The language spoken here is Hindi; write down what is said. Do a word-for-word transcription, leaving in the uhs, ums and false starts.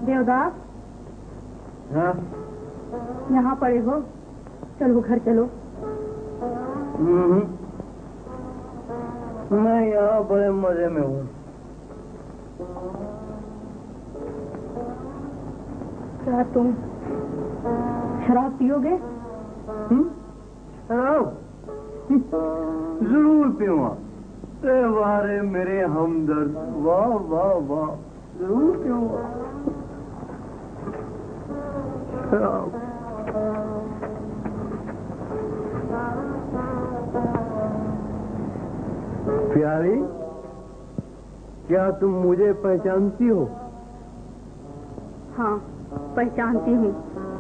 देवदास। हाँ? यहाँ पड़े हो, चलो घर चलो। मैं यहाँ बड़े मजे में हूँ। क्या तुम शराब पियोगे? शराब जरूर पीऊंगा। वारे मेरे हमदर्द, वाह वाह वाह, जरूर पीऊंगा शराब। प्यारी, क्या तुम मुझे पहचानती हो? हाँ, पहचानती हूँ।